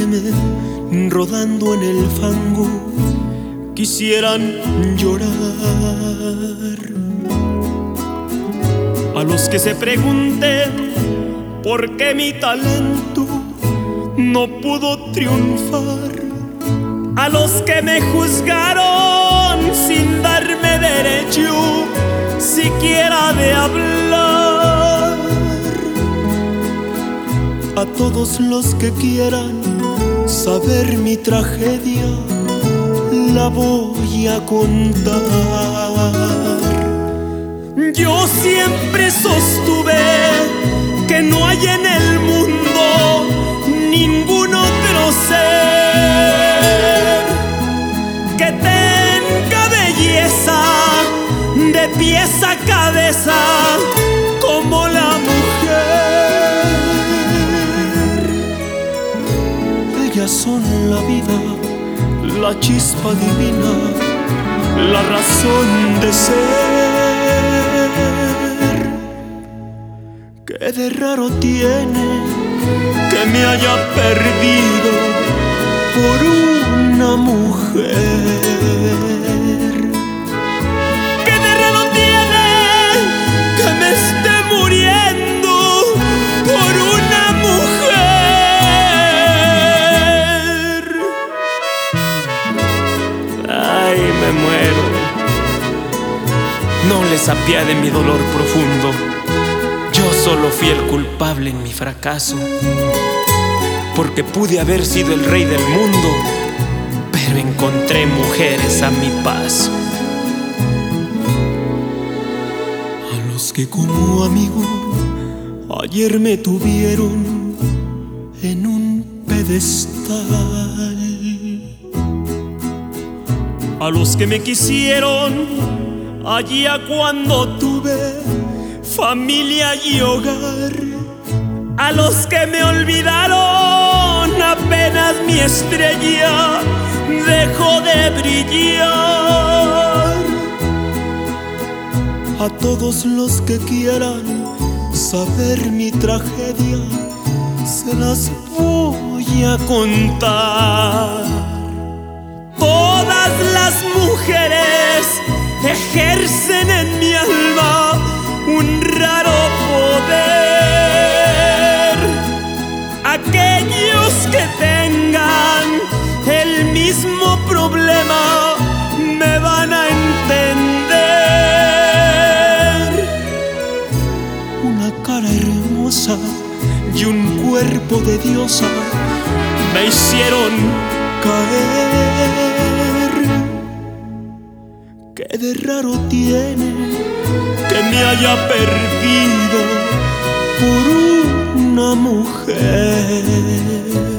verme rodando en el fango quisieran llorar. A los que se pregunten por qué mi talento no pudo triunfar, a los que me juzgaron sin darme derecho siquiera de hablar, a todos los que quieran saber mi tragedia, la voy a contar. Yo siempre sostuve que no hay en el mundo ningún otro ser que tenga belleza de pies a cabeza como la mujer. Ellas son la vida, la chispa divina, la razón de ser. ¿Qué de raro tiene que me haya perdido por una mujer? ¿Qué de raro tiene que me esté muriendo por una mujer? Ay, me muero. No les apiade mi dolor profundo. Yo solo fui el culpable en mi fracaso, porque pude haber sido el rey del mundo, pero encontré mujeres a mi paso. A los que como amigo ayer me tuvieron en un pedestal, a los que me quisieron allá cuando tuve familia y hogar, a los que me olvidaron apenas mi estrella dejó de brillar, a todos los que quieran saber mi tragedia se las voy a contar. Todas las mujeres ejercen en mi alma un raro poder. Aquellos que tengan el mismo problema me van a entender. Una cara hermosa y un cuerpo de diosa me hicieron caer. ¿Qué de raro tiene que me haya perdido por una mujer?